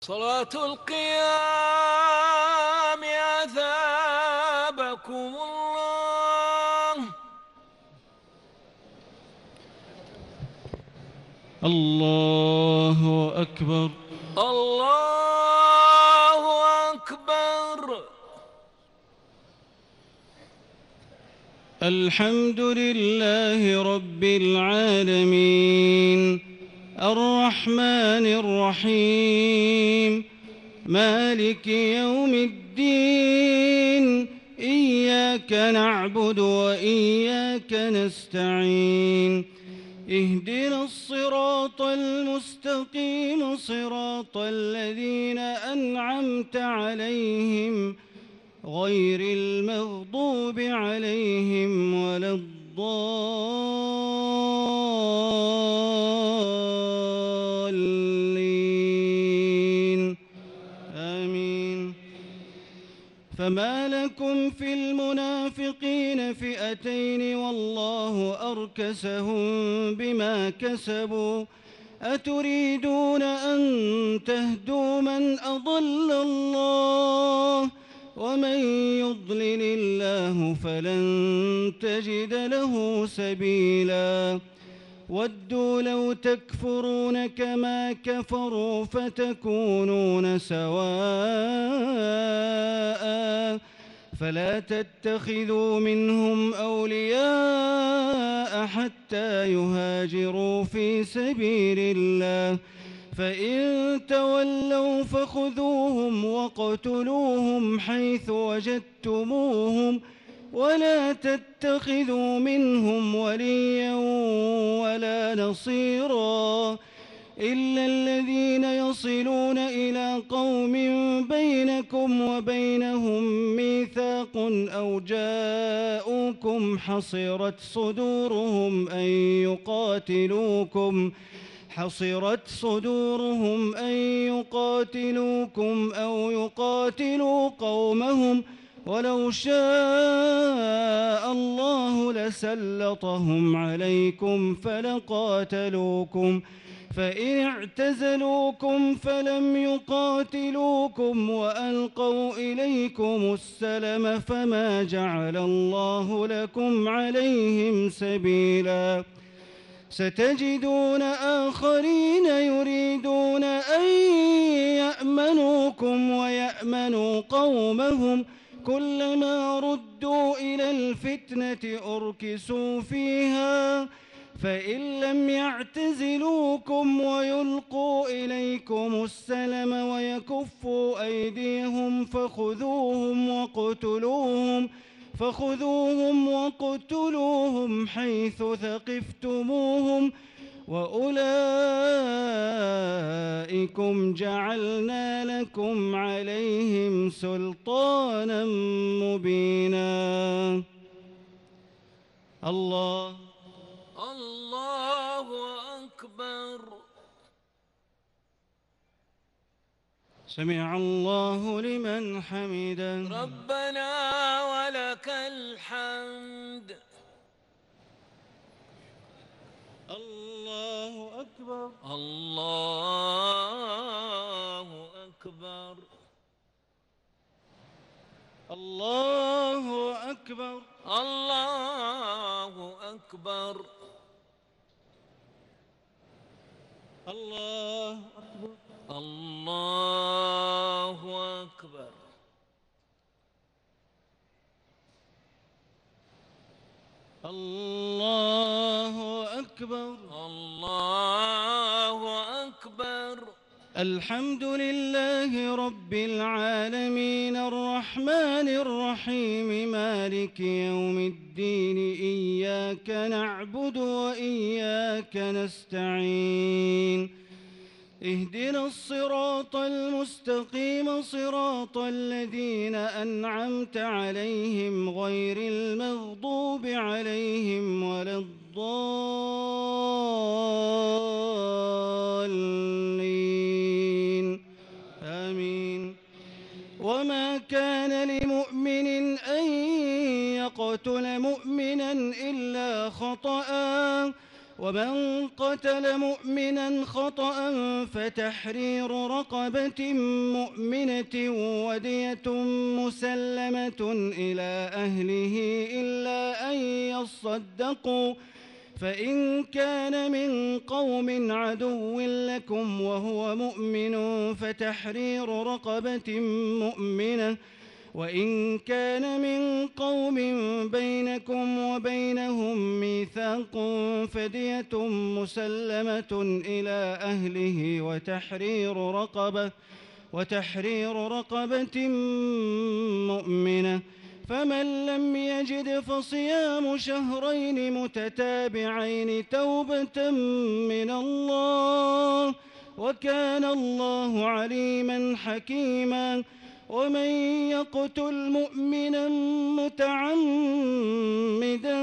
صلاة القيام أثابكم الله. الله أكبر. الله أكبر. الحمد لله رب العالمين الرحمن الرحيم مالك يوم الدين إياك نعبد وإياك نستعين اهدنا الصراط المستقيم صراط الذين أنعمت عليهم غير المغضوب عليهم ولا الضالين آمين. فما لكم في المنافقين فئتين والله أركسهم بما كسبوا أتريدون أن تهدوا من أضل الله ومن يضلل الله فلن تجد له سبيلا ودوا لو تكفرون كما كفروا فتكونون سواء فلا تتخذوا منهم أولياء حتى يهاجروا في سبيل الله فإن تولوا فخذوهم وقتلوهم حيث وجدتموهم ولا تتخذوا منهم وليا ولا نصيرا إلا الذين يصلون إلى قوم بينكم وبينهم ميثاق أو جاءوكم حصرت صدورهم أن يقاتلوكم أو يقاتلوا قومهم ولو شاء الله لسلطهم عليكم فلقاتلوكم فإن اعتزلوكم فلم يقاتلوكم وألقوا إليكم السلم فما جعل الله لكم عليهم سبيلا ستجدون آخرين يريدون أن يأمنوكم ويأمنوا قومهم كلما ردوا إلى الفتنة أركسوا فيها فإن لم يعتزلوكم ويلقوا إليكم السلم ويكفوا أيديهم فخذوهم وقتلوهم حيث ثقفتموهم وأولئكم جعلنا لكم عليهم سلطانا مبينا. الله أكبر. سمع الله لمن حمده. ربنا ولك الحمد. الله أكبر. الله أكبر. الله أكبر. الله أكبر. الله أكبر. الله أكبر. الله أكبر. الله أكبر. الحمد لله رب العالمين الرحمن الرحيم مالك يوم الدين إياك نعبد وإياك نستعين اهدنا الصراط المستقيم صراط الذين أنعمت عليهم غير المغضوب عليهم ولا الضالين آمين. وما كان لمؤمن أن يقتل مؤمنا إلا خطأ ومن قتل مؤمنا خطأ فتحرير رقبة مؤمنة ودية مسلمة إلى أهله إلا أن يصدقوا، فإن كان من قوم عدو لكم وهو مؤمن فتحرير رقبة مؤمنة، وإن كان من قوم بينكم وبينهم ميثاق فدية مسلمة إلى أهله وتحرير رقبة مؤمنة، فمن لم يجد فصيام شهرين متتابعين توبة من الله، وكان الله عليما حكيما. ومن يقتل مؤمنا متعمدا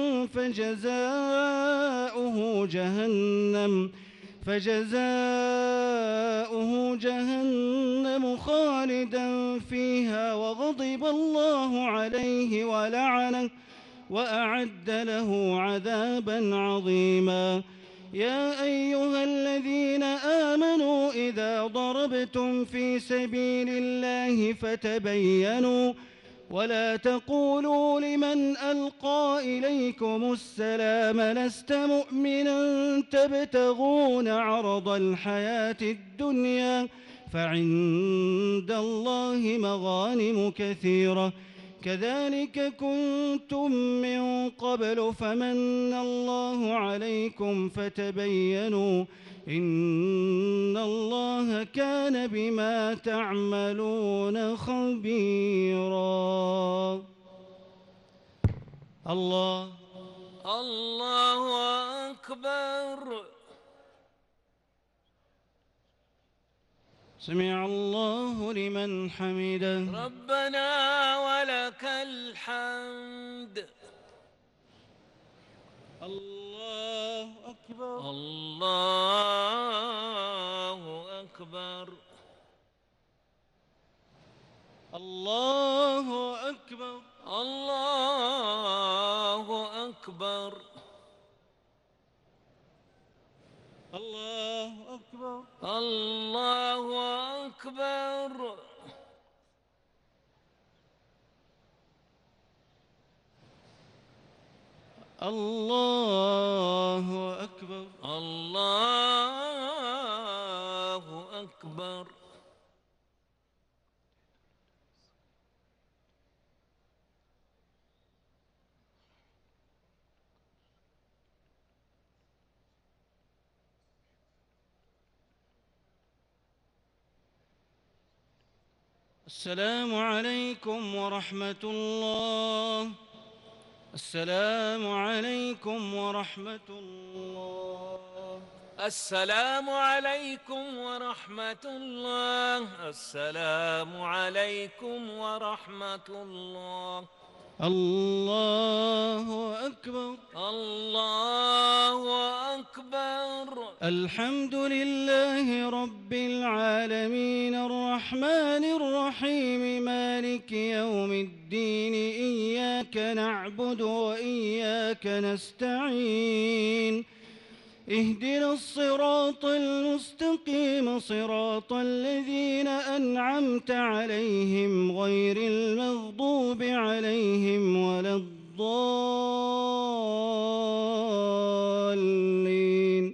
فجزاؤه جهنم خالدا فيها وغضب الله عليه ولعنه وأعد له عذابا عظيما. يا أيها الذين آمنوا إذا ضربتم في سبيل الله فتبينوا ولا تقولوا لمن ألقى إليكم السلام لست مؤمنا تبتغون عرض الحياة الدنيا فعند الله مغانم كثيرة كذلك كنتم من قبل فمن الله عليكم فتبينوا إن الله كان بما تعملون خبيرا. الله أكبر. سمع الله لمن حمده. ربنا ولك الحمد. الله أكبر. الله أكبر. الله أكبر. الله أكبر. الله أكبر. الله أكبر. الله أكبر. الله أكبر. السلام عليكم ورحمة الله. السلام عليكم ورحمة الله. السلام عليكم ورحمة الله. السلام عليكم ورحمة الله. الله أكبر. الله أكبر. الحمد لله رب العالمين الرحمن الرحيم مالك يوم الدين إياك نعبد وإياك نستعين اهدنا الصراط المستقيم صراط الذين أنعمت عليهم غير المغضوب عليهم ولا الضالين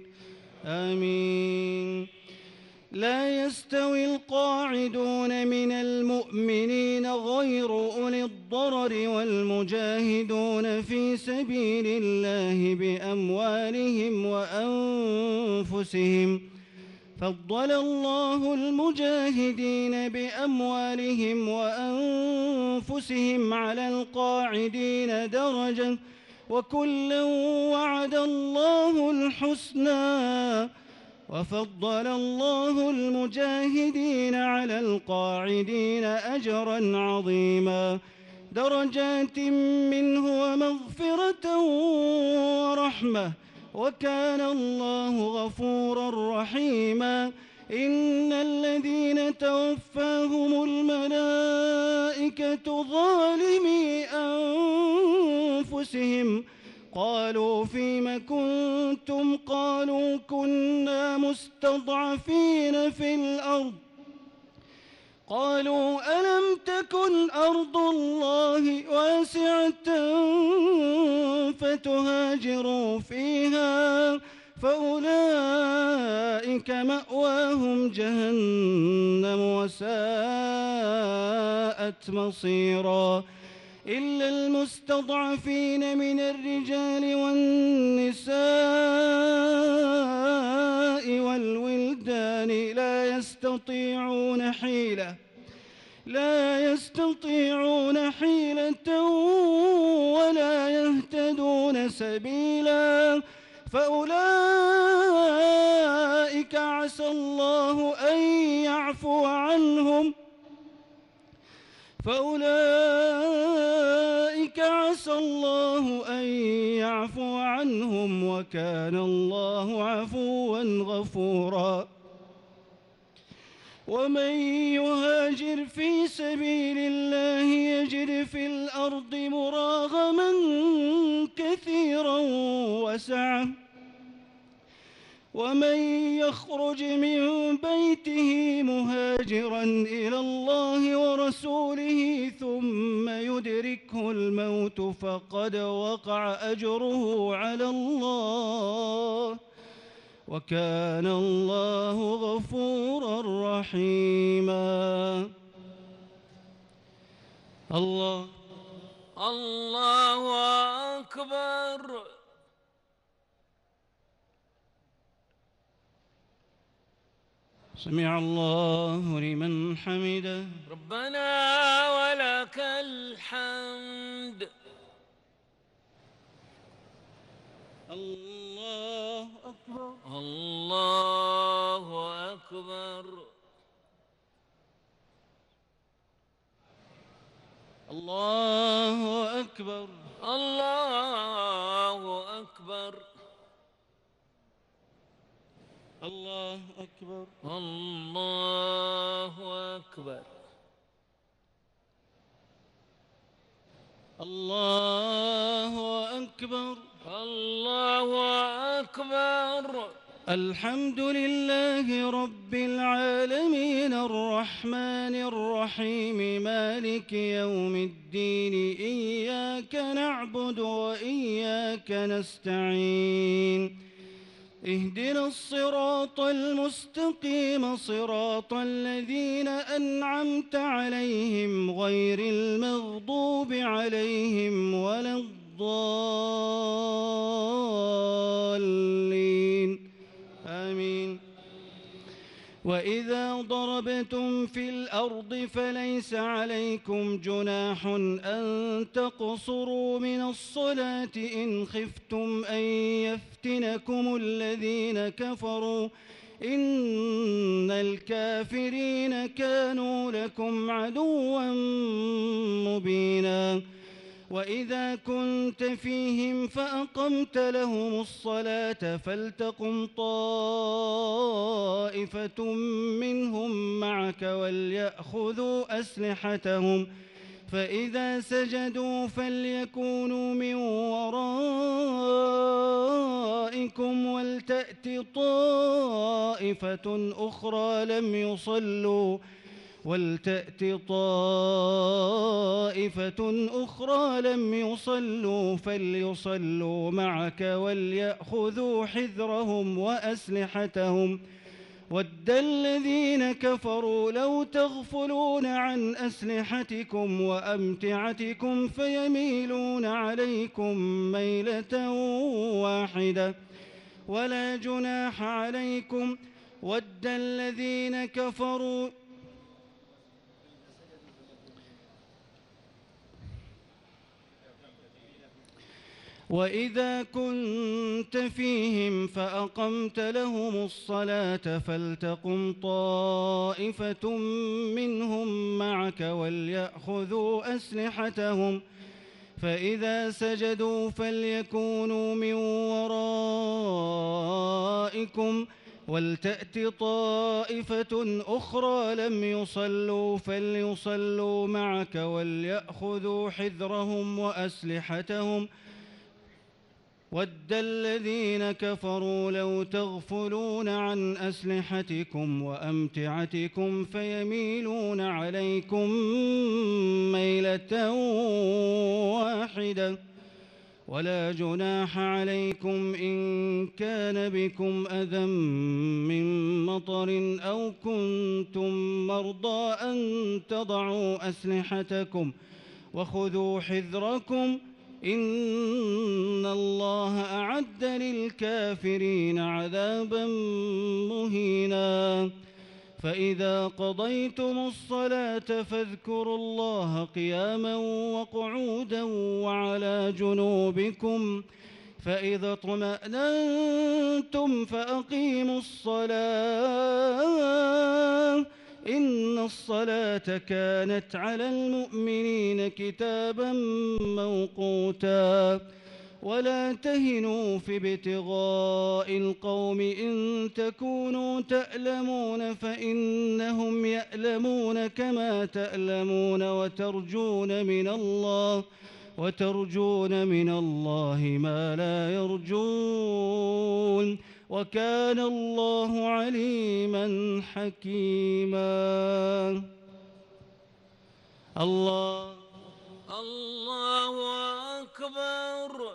آمين. لا يستوي القاعدون من المؤمنين غير أولي الضرر والمجاهدون في سبيل الله بأموالهم وأنفسهم فضل الله المجاهدين بأموالهم وأنفسهم على القاعدين درجة وكلا وعد الله الحسنى وفضل الله المجاهدين على القاعدين أجرا عظيما درجات منه ومغفرة ورحمة وكان الله غفورا رحيما. إن الذين توفاهم الملائكة ظالمي أنفسهم قالوا فيم كنتم قالوا كنا مستضعفين في الأرض قالوا ألم تكن أرض الله واسعة فتهاجروا فيها فأولئك مأواهم جهنم وساءت مصيرا إلا المستضعفين من الرجال والنساء والولدان لا يستطيعون حيلة ولا يهتدون سبيلا فأولئك عسى الله أن يعفو عنهم وكان الله عفوا غفورا ومن يهاجر في سبيل الله يجد في الأرض مراغما كثيرا وسعة ومن يخرج من بيته مهاجرا إلى الله ورسوله ثم يدركه الموت فقد وقع أجره على الله وكان الله غفورا رحيما. الله أكبر. سمع الله لمن حمده. ربنا ولك الحمد. الله أكبر. الله أكبر. الله أكبر. الله أكبر. الله أكبر. الله أكبر. الله أكبر. الله أكبر. الحمد لله رب العالمين الرحمن الرحيم مالك يوم الدين إياك نعبد وإياك نستعين اهدنا الصراط المستقيم صراط الذين أنعمت عليهم غير المغضوب عليهم ولا الضالين آمين. وإذا ضربتم في الأرض فليس عليكم جناح أن تقصروا من الصلاة إن خفتم أن يفتنكم الذين كفروا إن الكافرين كانوا لكم عدوا مبينا. وإذا كنت فيهم فأقمت لهم الصلاة فلتقم طائفة منهم معك وليأخذوا أسلحتهم فإذا سجدوا فليكونوا من ورائكم ولتأت طائفة أخرى لم يصلوا فليصلوا معك وليأخذوا حذرهم وأسلحتهم ود الذين كفروا لو تغفلون عن أسلحتكم وأمتعتكم فيميلون عليكم ميلة واحدة ولا جناح عليكم ود الذين كفروا وإذا كنت فيهم فأقمت لهم الصلاة فلتقم طائفة منهم معك وليأخذوا أسلحتهم فإذا سجدوا فليكونوا من ورائكم ولتأت طائفة أخرى لم يصلوا فليصلوا معك وليأخذوا حذرهم وأسلحتهم وَدَّ الَّذِينَ كَفَرُوا لَوْ تَغْفُلُونَ عَنْ أَسْلِحَتِكُمْ وَأَمْتِعَتِكُمْ فَيَمِيلُونَ عَلَيْكُمْ مَيْلَةً وَاحِدَةً وَلَا جُنَاحَ عَلَيْكُمْ إِن كَانَ بِكُمْ أَذًى مِّن مَّطَرٍ أَوْ كُنتُم مَّرْضَىٰ أَن تَضَعُوا أَسْلِحَتَكُمْ وَخُذُوا حِذْرَكُمْ إِنَّ اللَّهَ أَعَدَّ لِلْكَافِرِينَ عَذَابًا مُّهِينًا فَإِذَا قَضَيْتُمُ الصَّلَاةَ فاذْكُرُوا اللَّهَ قِيَامًا وَقُعُودًا وَعَلَىٰ جُنُوبِكُمْ فَإِذَا اطْمَأْنَنتُمْ فَأَقِيمُوا الصَّلَاةَ إِنَّ الصَّلَاةَ كَانَتْ عَلَى الْمُؤْمِنِينَ كِتَابًا مَّوْقُوتًا وَلَا تَهِنُوا في ابْتِغَاءِ الْقَوْمِ إِن تَكُونُوا تَأْلَمُونَ فَإِنَّهُمْ يَأْلَمُونَ كَمَا تَأْلَمُونَ وترجون من الله ما لا يرجون وكان الله عليما حكيما. الله أكبر.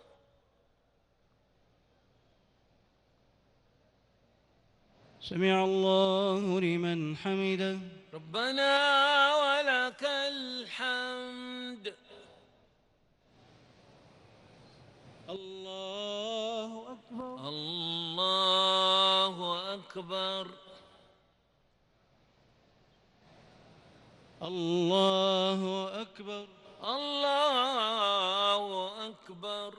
سمع الله لمن حمده. ربنا ولك الحمد. الله أكبر. الله أكبر. الله أكبر. الله أكبر.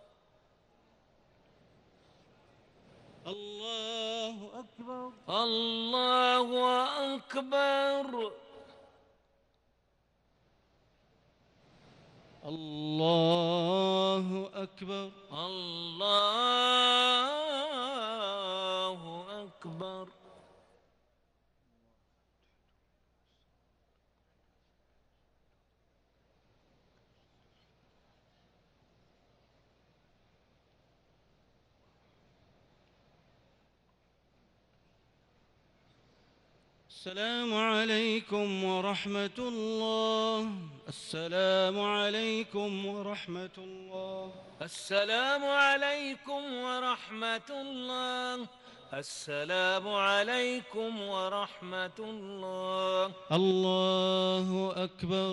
الله أكبر. الله أكبر. الله أكبر. الله أكبر. السلام عليكم ورحمة الله. السلام عليكم ورحمة الله. السلام عليكم ورحمة الله. السلام عليكم ورحمة الله. الله أكبر.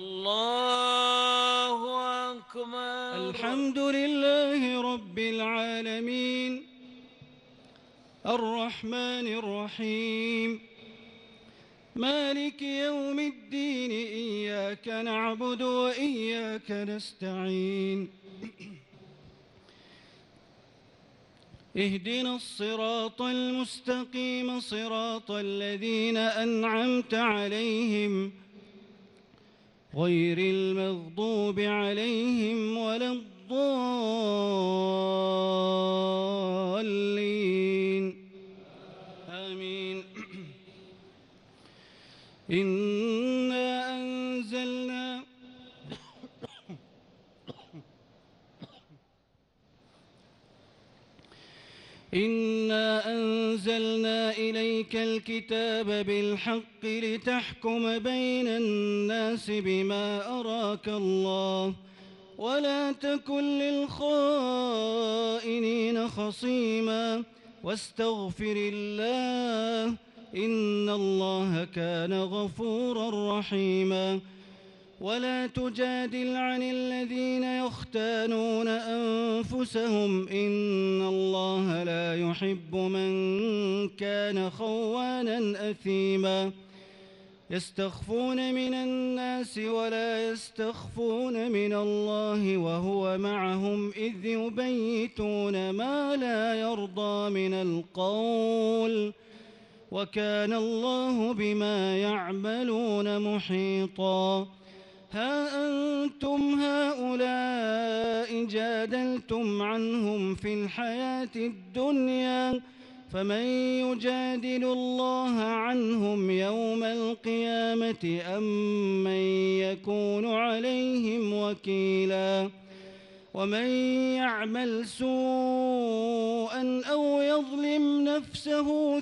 الله أكبر. الحمد لله رب العالمين الرحمن الرحيم مالك يوم الدين إياك نعبد وإياك نستعين اهدنا الصراط المستقيم صراط الذين أنعمت عليهم غير المغضوب عليهم ولا الضالين آمين. إنا أنزلنا إليك الكتاب بالحق لتحكم بين الناس بما أراك الله ولا تكن للخائنين خصيما واستغفر الله إن الله كان غفورا رحيما. ولا تجادل عن الذين يختانون أنفسهم إن الله لا يحب من كان خوانا أثيما. يستخفون من الناس ولا يستخفون من الله وهو معهم إذ يبيتون ما لا يرضى من القول وكان الله بما يعملون محيطا. ها أنتم هؤلاء جادلتم عنهم في الحياة الدنيا فمن يجادل الله عنهم يوم القيامة أم من يكون عليهم وكيلا. ومن يعمل سوءا أو يظلم نفسه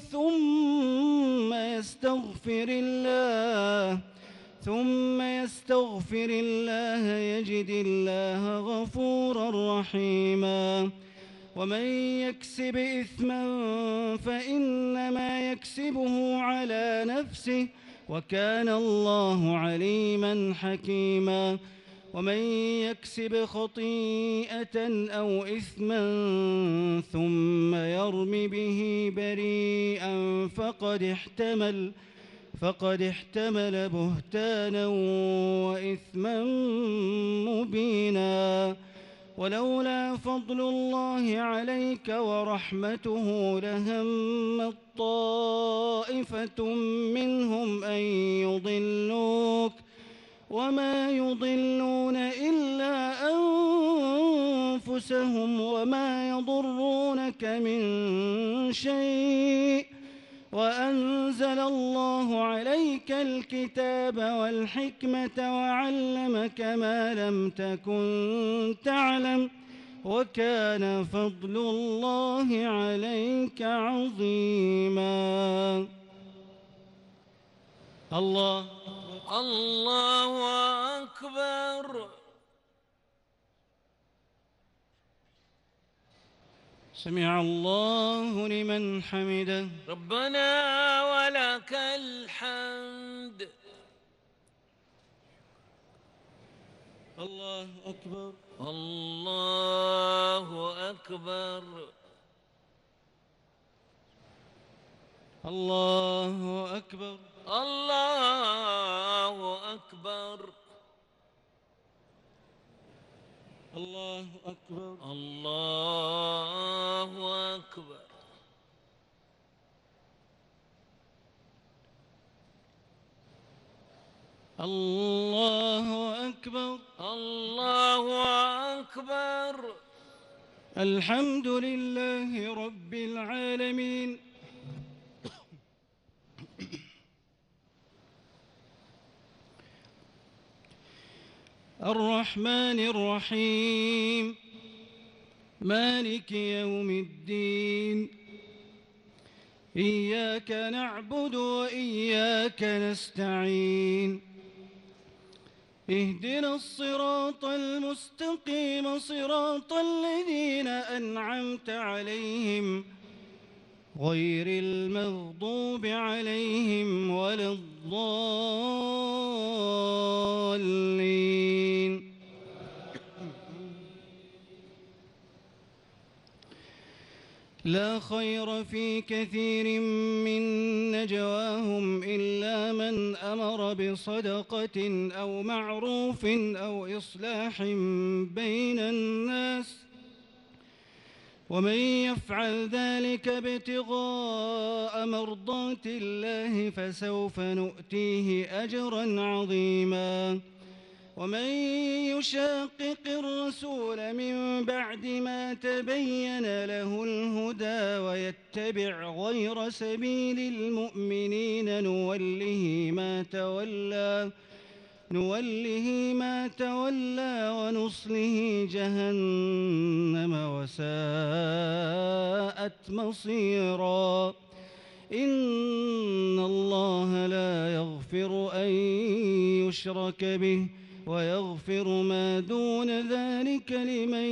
ثم يستغفر الله يجد الله غفورا رحيما. ومن يكسب إثما فإنما يكسبه على نفسه وكان الله عليما حكيما. ومن يكسب خطيئة أو إثما ثم يرم به بريئا فقد احتمل بهتانا وإثما مبينا. ولولا فضل الله عليك ورحمته لهمت طائفة منهم أن يضلوك وما يضلون إلا أنفسهم وما يضرونك من شيء وأنزل الله عليك الكتاب والحكمة وعلمك ما لم تكن تعلم وكان فضل الله عليك عظيما. الله أكبر. سمع الله لمن حمده. ربنا ولك الحمد. الله أكبر. الله أكبر. الله أكبر. الله أكبر. الله أكبر. الله أكبر. الله أكبر. الله أكبر. الحمد لله رب العالمين الرحمن الرحيم مالك يوم الدين إياك نعبد وإياك نستعين اهدنا الصراط المستقيم صراط الذين أنعمت عليهم غير المغضوب عليهم ولا الضالين. لا خير في كثير من نجواهم إلا من أمر بصدقة أو معروف أو إصلاح بين الناس ومن يفعل ذلك ابتغاء مرضات الله فسوف نؤتيه أجرا عظيما. ومن يشاقق الرسول من بعد ما تبين له الهدى ويتبع غير سبيل المؤمنين نوله ما تولى ونصله جهنم وساءت مصيرا. إن الله لا يغفر أن يشرك به ويغفر ما دون ذلك لمن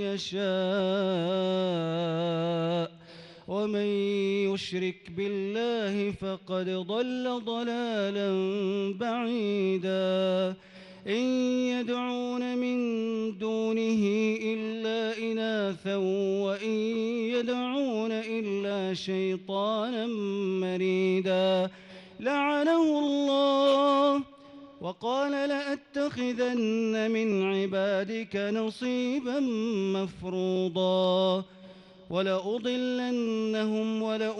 يشاء ومن يشرك بالله فقد ضل ضلالا بعيدا. إن يدعون من دونه إلا إناثا وإن يدعون إلا شيطانا مريدا لعنه الله وقال لأتخذن من عبادك نصيبا مفروضا ولأضلنهم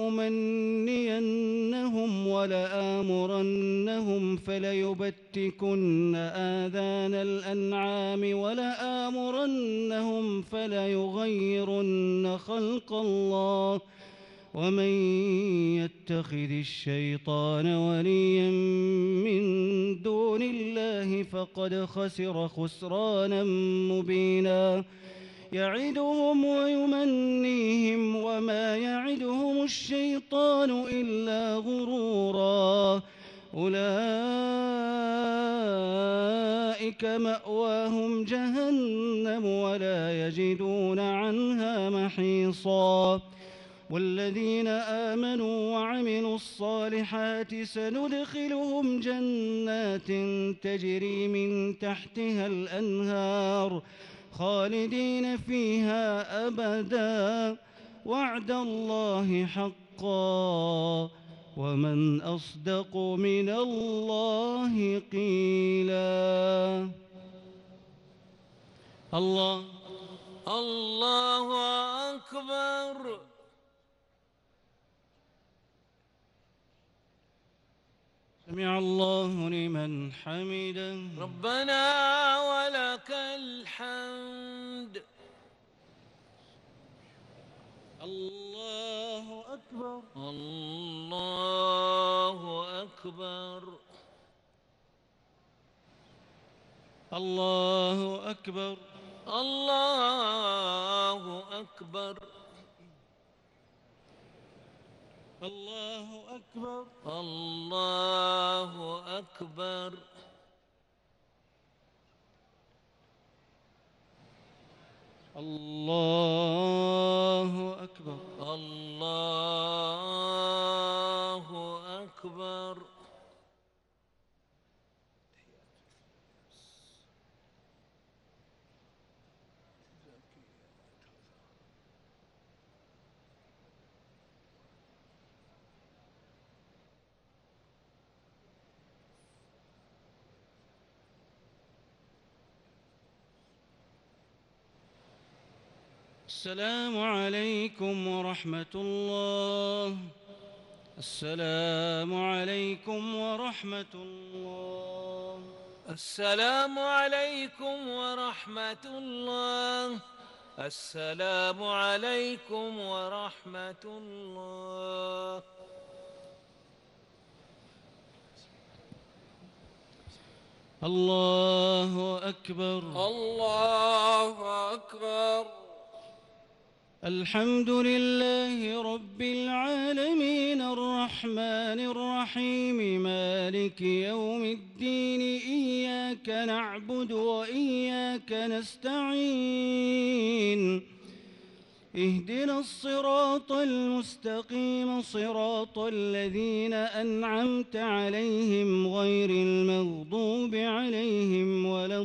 ولأمنينهم ولآمرنهم فليبتكن آذان الأنعام ولآمرنهم فليغيرن خلق الله ومن يتخذ الشيطان وليا من دون الله فقد خسر خسرانا مبينا. يعدهم ويمنيهم وما يعدهم الشيطان إلا غرورا أولئك مأواهم جهنم ولا يجدون عنها محيصا والذين آمنوا وعملوا الصالحات سندخلهم جنات تجري من تحتها الأنهار خالدين فيها أبدا وعد الله حقا ومن أصدق من الله قيلا الله أكبر. سمع الله لمن حمده ربنا ولك الحمد. الله أكبر الله أكبر. الله أكبر الله أكبر. الله أكبر الله أكبر. الله أكبر الله أكبر. السلام عليكم ورحمة الله. السلام عليكم ورحمة الله. السلام عليكم ورحمة الله. السلام عليكم ورحمة الله. الله أكبر الله أكبر. الحمد لله رب العالمين الرحمن الرحيم مالك يوم الدين إياك نعبد وإياك نستعين اهدنا الصراط المستقيم صراط الذين أنعمت عليهم غير المغضوب عليهم ولا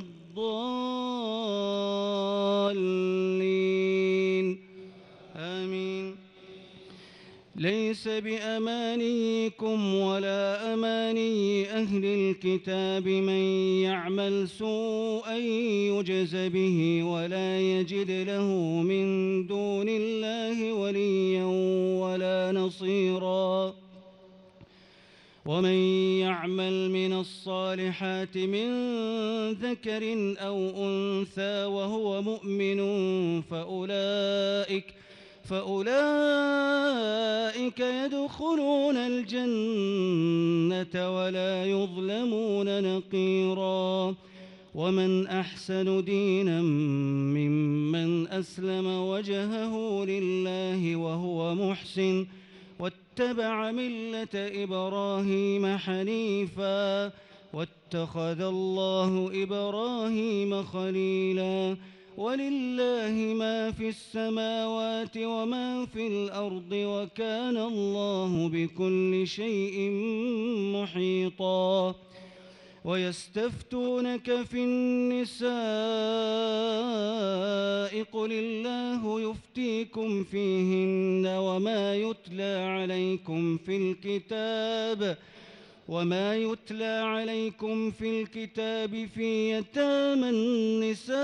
الضالين آمين. ليس بأمانيكم ولا أماني أهل الكتاب من يعمل سوءا يجز به ولا يجد له من دون الله وليا ولا نصيرا. ومن يعمل من الصالحات من ذكر أو أنثى وهو مؤمن فأولئك يدخلون الجنة ولا يظلمون نقيرا. ومن أحسن دينا ممن أسلم وجهه لله وهو محسن واتبع ملة إبراهيم حنيفا واتخذ الله إبراهيم خليلا. ولله ما في السماوات وما في الأرض وكان الله بكل شيء محيطا. ويستفتونك في النساء قل الله يفتيكم فيهن وما يتلى عليكم في الكتاب في يتامى النساء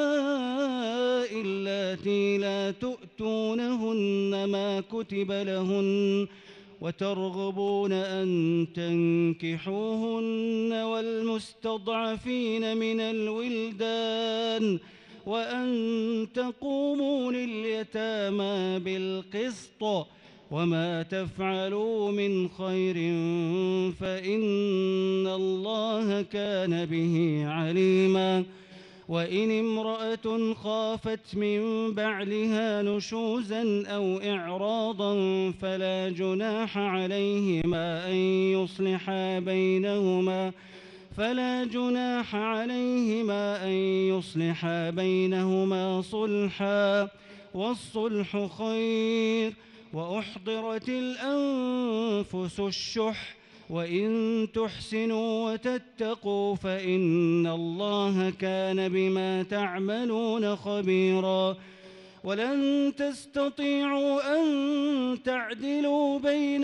اللاتي لا تؤتونهن ما كتب لهن وترغبون أن تنكحوهن والمستضعفين من الولدان وأن تقوموا لليتامى بالقسط وما تفعلوا من خير فإن الله كان به عليما. وإن امرأة خافت من بعلها نشوزا أو إعراضا فلا جناح عليهما أن يصلحا بينهما صلحا، والصلح خير. وأحضرت الأنفس الشح، وإن تحسنوا وتتقوا فإن الله كان بما تعملون خبيرا. ولن تستطيعوا أن تعدلوا بين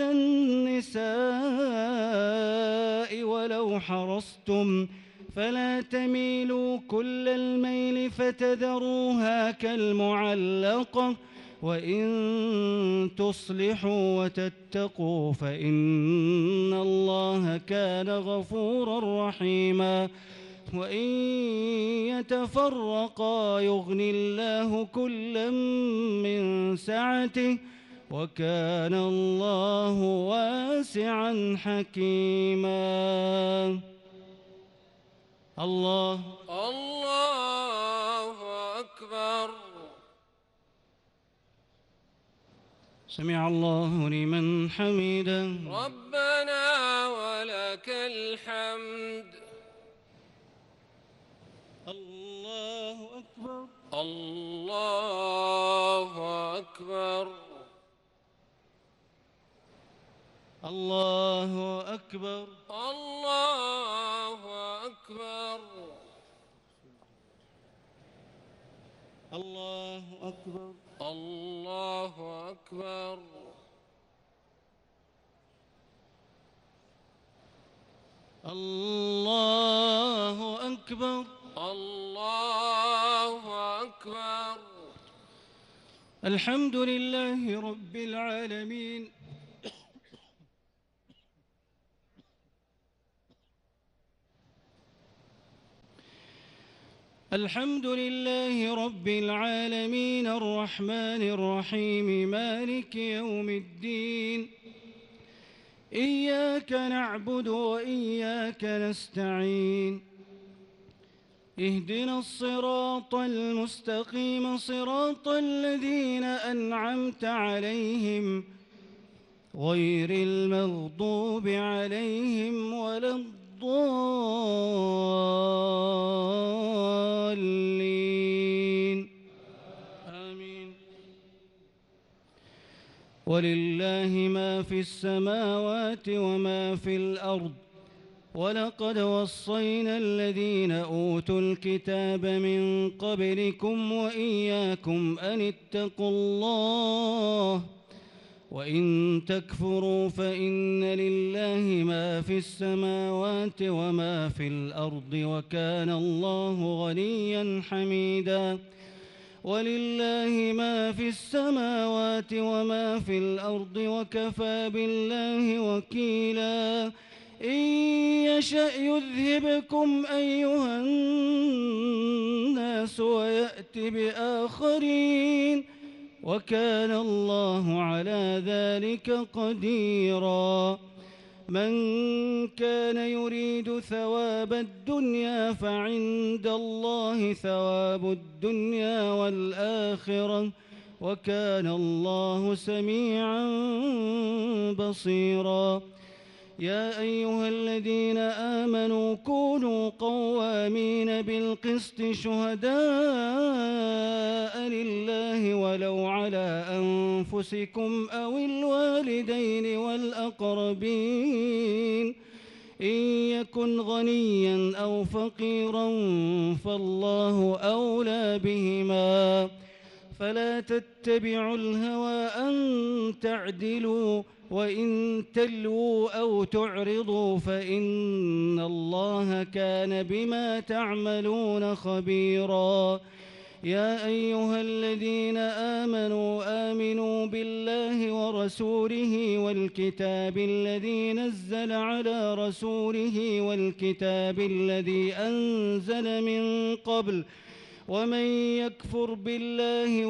النساء ولو حرصتم، فلا تميلوا كل الميل فتذروها كالمعلقة. وإن تصلحوا وتتقوا فإن الله كان غفورا رحيما. وإن يتفرقا يغن الله كلا من سعته، وكان الله واسعا حكيما. الله أكبر. سمع الله لمن حمده. ربنا ولك الحمد. الله أكبر. الله أكبر. الله أكبر. الله أكبر. الله أكبر. الله أكبر. الله أكبر. الله أكبر. الحمد لله رب العالمين. الحمد لله رب العالمين الرحمن الرحيم مالك يوم الدين. إياك نعبد وإياك نستعين. اهدنا الصراط المستقيم صراط الذين أنعمت عليهم غير المغضوب عليهم ولا الضالين. آمين. ولله ما في السماوات وما في الأرض. ولقد وصينا الذين أوتوا الكتاب من قبلكم وإياكم أن اتقوا الله. وإن تكفروا فإن لله ما في السماوات وما في الأرض وكان الله غنيا حميدا. ولله ما في السماوات وما في الأرض وكفى بالله وكيلا. إن يشأ يذهبكم أيها الناس ويأت بآخرين، وكان الله على ذلك قديرا. من كان يريد ثواب الدنيا فعند الله ثواب الدنيا والآخرة، وكان الله سميعا بصيرا. يا أيها الذين آمنوا كونوا قوامين بالقسط شهداء لله ولو على أنفسكم أو الوالدين والأقربين. إن يكن غنيا أو فقيرا فالله أولى بهما، فلا تتبعوا الهوى أن تعدلوا، وإن تلووا أو تعرضوا فإن الله كان بما تعملون خبيرا. يا أيها الذين آمنوا بالله ورسوله والكتاب الذي نزل على رسوله والكتاب الذي أنزل من قبل، ومن يكفر بالله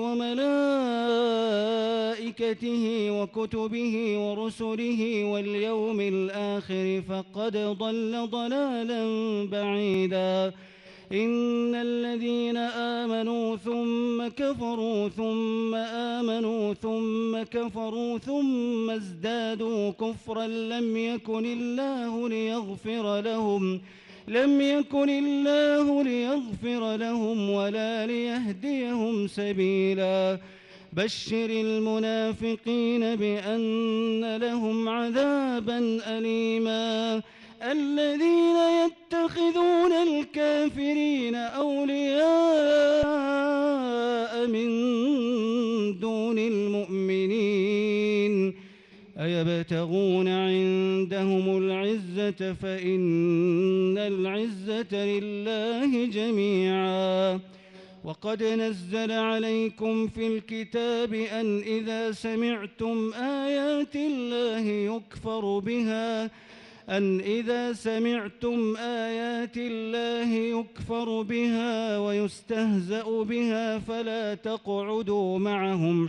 وملائكته وكتبه ورسله واليوم الآخر فقد ضل ضلالا بعيدا. إن الذين آمنوا ثم كفروا ثم آمنوا ثم كفروا ثم ازدادوا كفرا لم يكن الله ليغفر لهم ولا ليهديهم سبيلا بشر المنافقين بأن لهم عذابا أليما الذين يتخذون الكافرين أولياء من دون المؤمنين أيبتغون عندهم العزة فإن العزة لله جميعا وقد نزل عليكم في الكتاب أن إذا سمعتم آيات الله يكفر بها ويستهزأ بها فلا تقعدوا معهم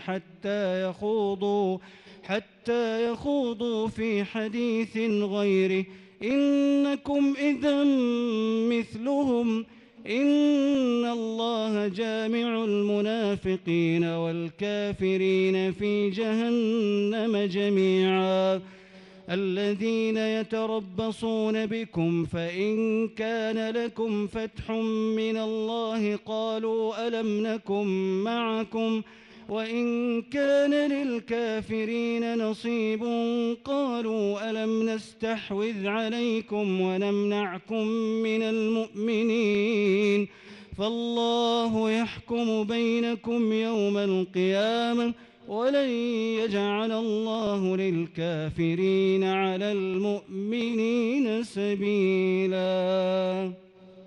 حتى يخوضوا في حديث غيره إنكم إذا مثلهم إن الله جامع المنافقين والكافرين في جهنم جميعا الذين يتربصون بكم فإن كان لكم فتح من الله قالوا ألم نكن معكم وإن كان للكافرين نصيب قالوا ألم نستحوذ عليكم ونمنعكم من المؤمنين فالله يحكم بينكم يوم القيامة ولن يجعل الله للكافرين على المؤمنين سبيلا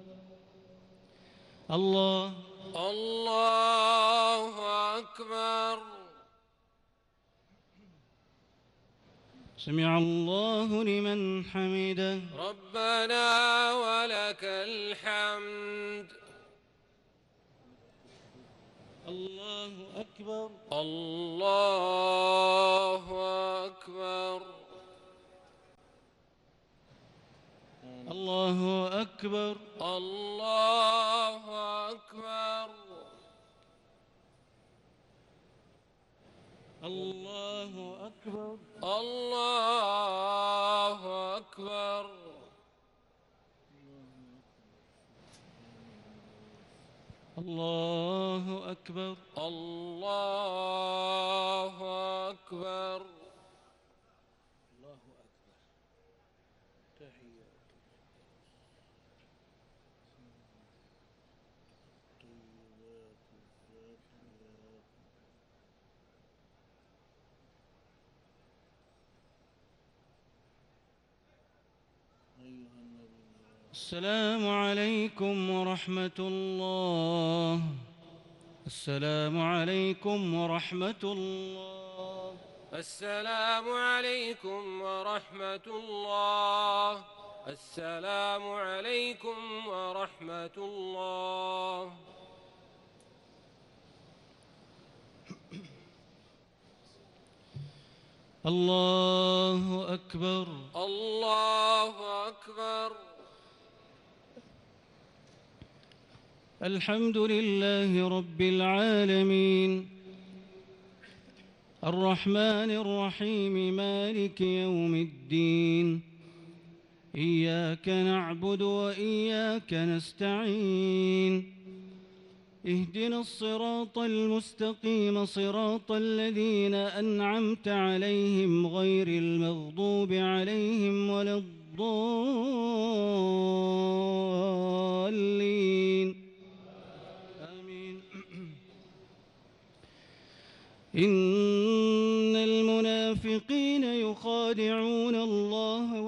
الله أكبر. سمع الله لمن حمده. ربنا ولك الحمد. الله أكبر. الله أكبر. الله أكبر. الله أكبر. الله أكبر. الله أكبر. الله أكبر. الله أكبر. السلام عليكم ورحمة الله. السلام عليكم ورحمة الله. السلام عليكم ورحمة الله. السلام عليكم ورحمة الله. الله أكبر. الله أكبر. الحمد لله رب العالمين الرحمن الرحيم مالك يوم الدين إياك نعبد وإياك نستعين اهدنا الصراط المستقيم صراط الذين أنعمت عليهم غير المغضوب عليهم ولا الضالين إن المنافقين يخادعون الله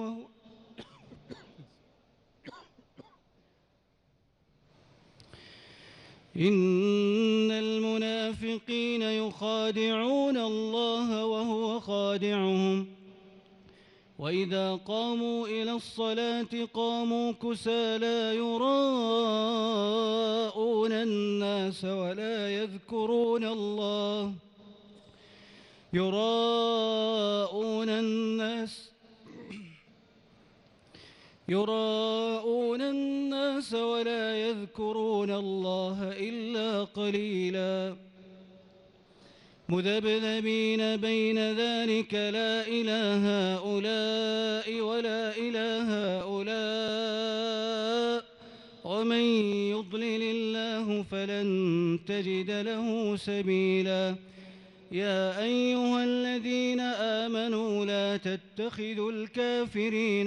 وهو خادعهم وإذا قاموا إلى الصلاة قاموا كسالى يراءون الناس ولا يذكرون الله يراءون الناس ولا يذكرون الله إلا قليلا مذبذبين بين ذلك لا إله هؤلاء ولا إله هؤلاء ومن يضلل الله فلن تجد له سبيلا يا أيها الذين آمنوا لا تتخذوا الكافرين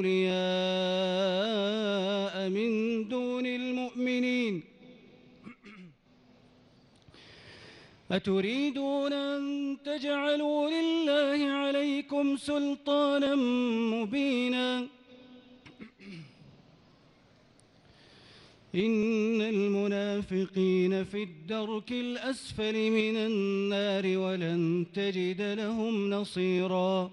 أولياء من دون المؤمنين أتريدون أن تجعلوا لله عليكم سلطانا مبينا إن المنافقين في الدرك الأسفل من النار ولن تجد لهم نصيرا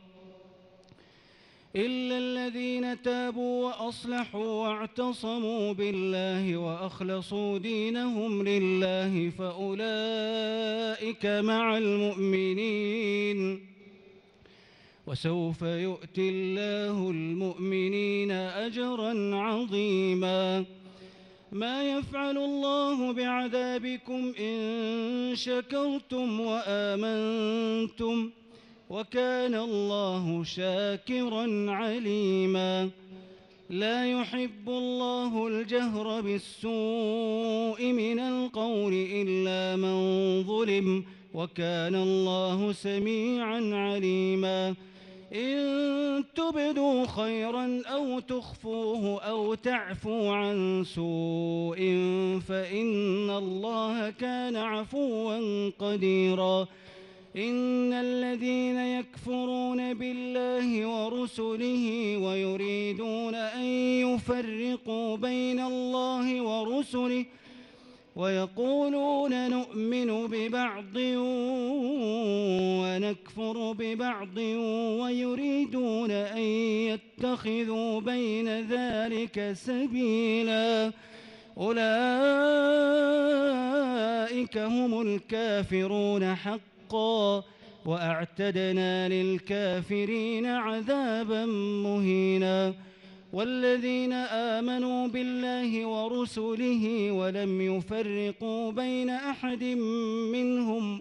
إلا الذين تابوا وأصلحوا واعتصموا بالله وأخلصوا دينهم لله فأولئك مع المؤمنين وسوف يؤتي الله المؤمنين أجرا عظيما ما يفعل الله بعذابكم إن شكرتم وآمنتم وكان الله شاكرا عليما لا يحب الله الجهر بالسوء من القول إلا من ظلم وكان الله سميعا عليما إن تبدوا خيرا أو تخفوه أو تعفوا عن سوء فإن الله كان عفوا قديرا إن الذين يكفرون بالله ورسله ويريدون أن يفرقوا بين الله ورسله ويقولون نؤمن ببعض ونكفر ببعض ويريدون أن يتخذوا بين ذلك سبيلا أولئك هم الكافرون حقا وأعتدنا للكافرين عذابا مهينا والذين آمنوا بالله ورسله ولم يفرقوا بين أحد منهم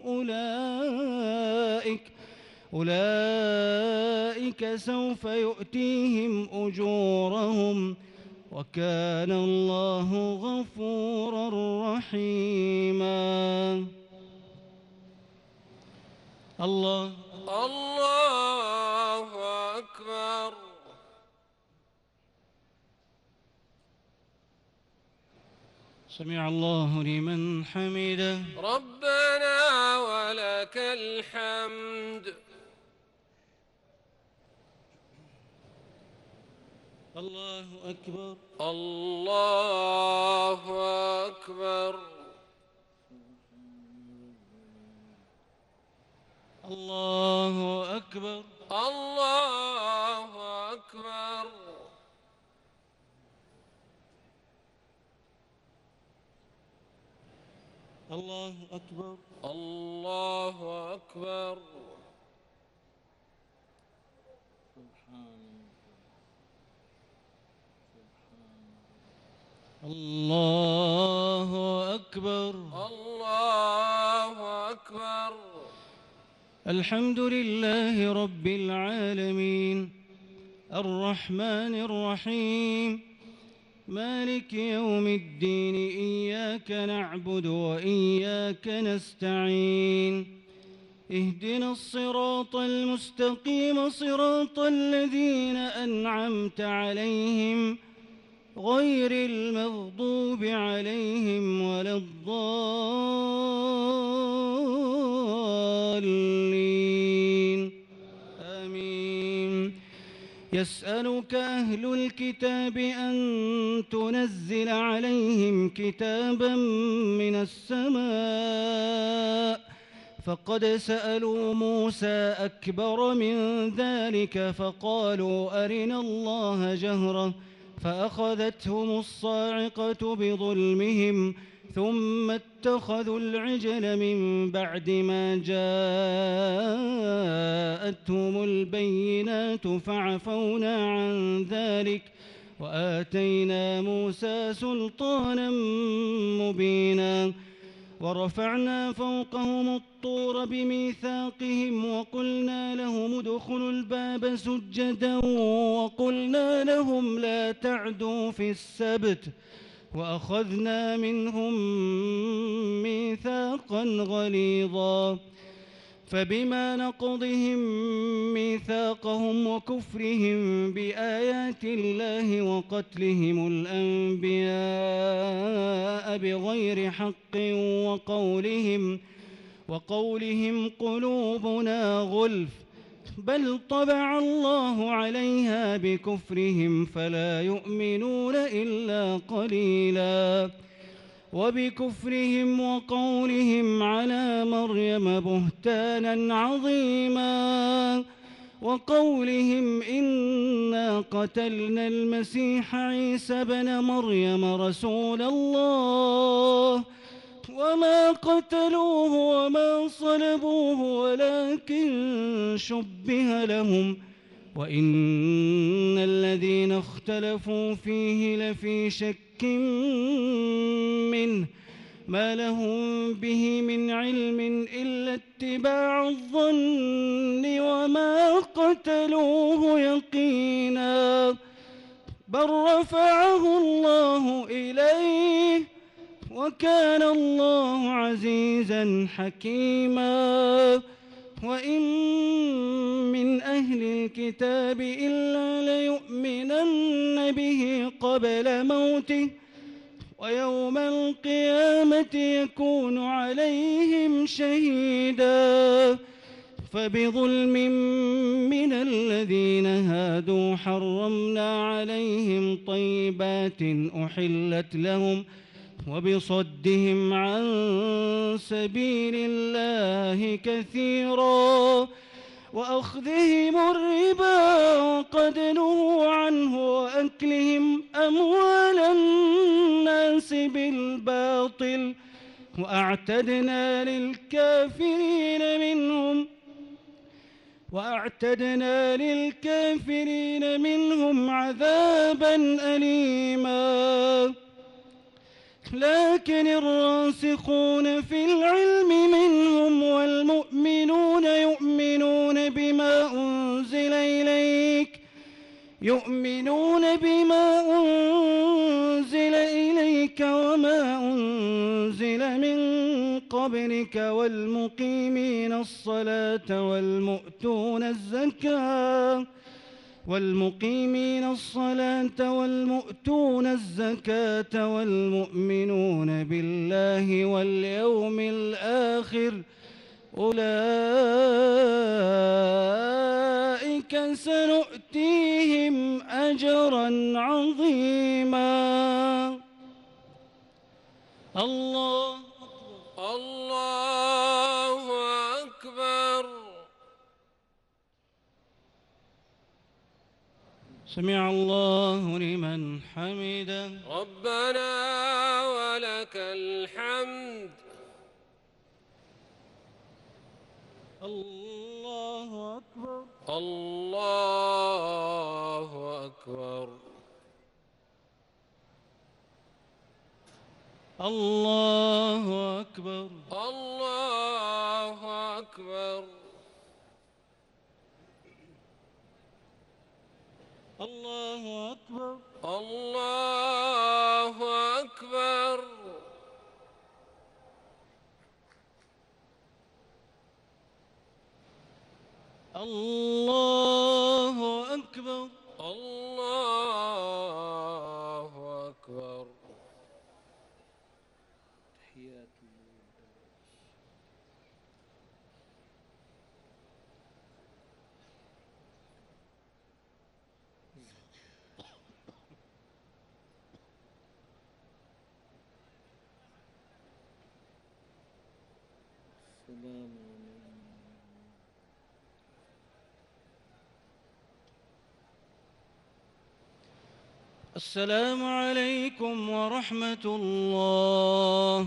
أولئك سوف يؤتيهم أجورهم وكان الله غفورا رحيما الله أكبر سمع الله لمن حمده ربنا ولك الحمد الله أكبر الله أكبر الله أكبر الله أكبر الله أكبر الله أكبر الله أكبر الله أكبر الحمد لله رب العالمين الرحمن الرحيم مالك يوم الدين إياك نعبد وإياك نستعين اهدنا الصراط المستقيم صراط الذين أنعمت عليهم غير المغضوب عليهم ولا الضالين آمين يسألك أهل الكتاب أن تنزل عليهم كتابا من السماء فقد سألوا موسى أكبر من ذلك فقالوا أرنا الله جهرة فأخذتهم الصاعقة بظلمهم ثم اتخذوا العجل من بعد ما جاءتهم البينات فعفونا عن ذلك وآتينا موسى سلطانا مبينا ورفعنا فوقهم الطور بميثاقهم وقلنا لهم ادخلوا الباب سجدا وقلنا لهم لا تعدوا في السبت وأخذنا منهم ميثاقا غليظا فبما نقضهم ميثاقهم وكفرهم بآيات الله وقتلهم الأنبياء بغير حق وقولهم قلوبنا غلف بل طبع الله عليها بكفرهم فلا يؤمنون إلا قليلا وبكفرهم وقولهم على مريم بهتانا عظيما وقولهم إنا قتلنا المسيح عيسى بن مريم رسول الله وما قتلوه وما صلبوه ولكن شبه لهم وإن الذين اختلفوا فيه لفي شك منه ما لهم به من علم إلا اتباع الظن وما قتلوه يقينا بل رفعه الله إليه وكان الله عزيزا حكيما وإن من أهل الكتاب إلا ليؤمنن به قبل موته ويوم القيامة يكون عليهم شهيدا فبظلم من الذين هادوا حرمنا عليهم طيبات أحلت لهم وبصدهم عن سبيل الله كثيرا وأخذهم الربا وقد نهوا عنه وأكلهم أموال الناس بالباطل وأعتدنا للكافرين منهم عذابا أليما لكن الراسخون في العلم منهم والمؤمنون يؤمنون بما أنزل إليك وما أنزل من قبلك والمقيمين الصلاة والمؤتون الزكاة والمؤمنون بالله واليوم الآخر أولئك سنؤتيهم أجرا عظيما الله أكبر. سمع الله لمن حمده ربنا ولك الحمد. الله أكبر الله أكبر. الله أكبر الله أكبر. الله أكبر الله أكبر. الله أكبر الله أكبر. السلام عليكم ورحمة الله.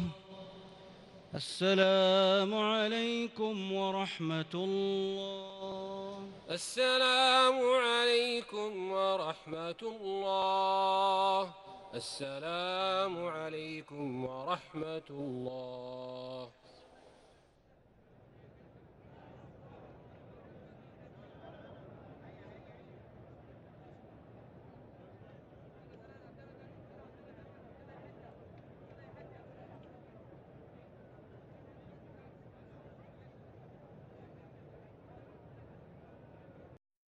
السلام عليكم ورحمة الله. السلام عليكم ورحمة الله. السلام عليكم ورحمة الله.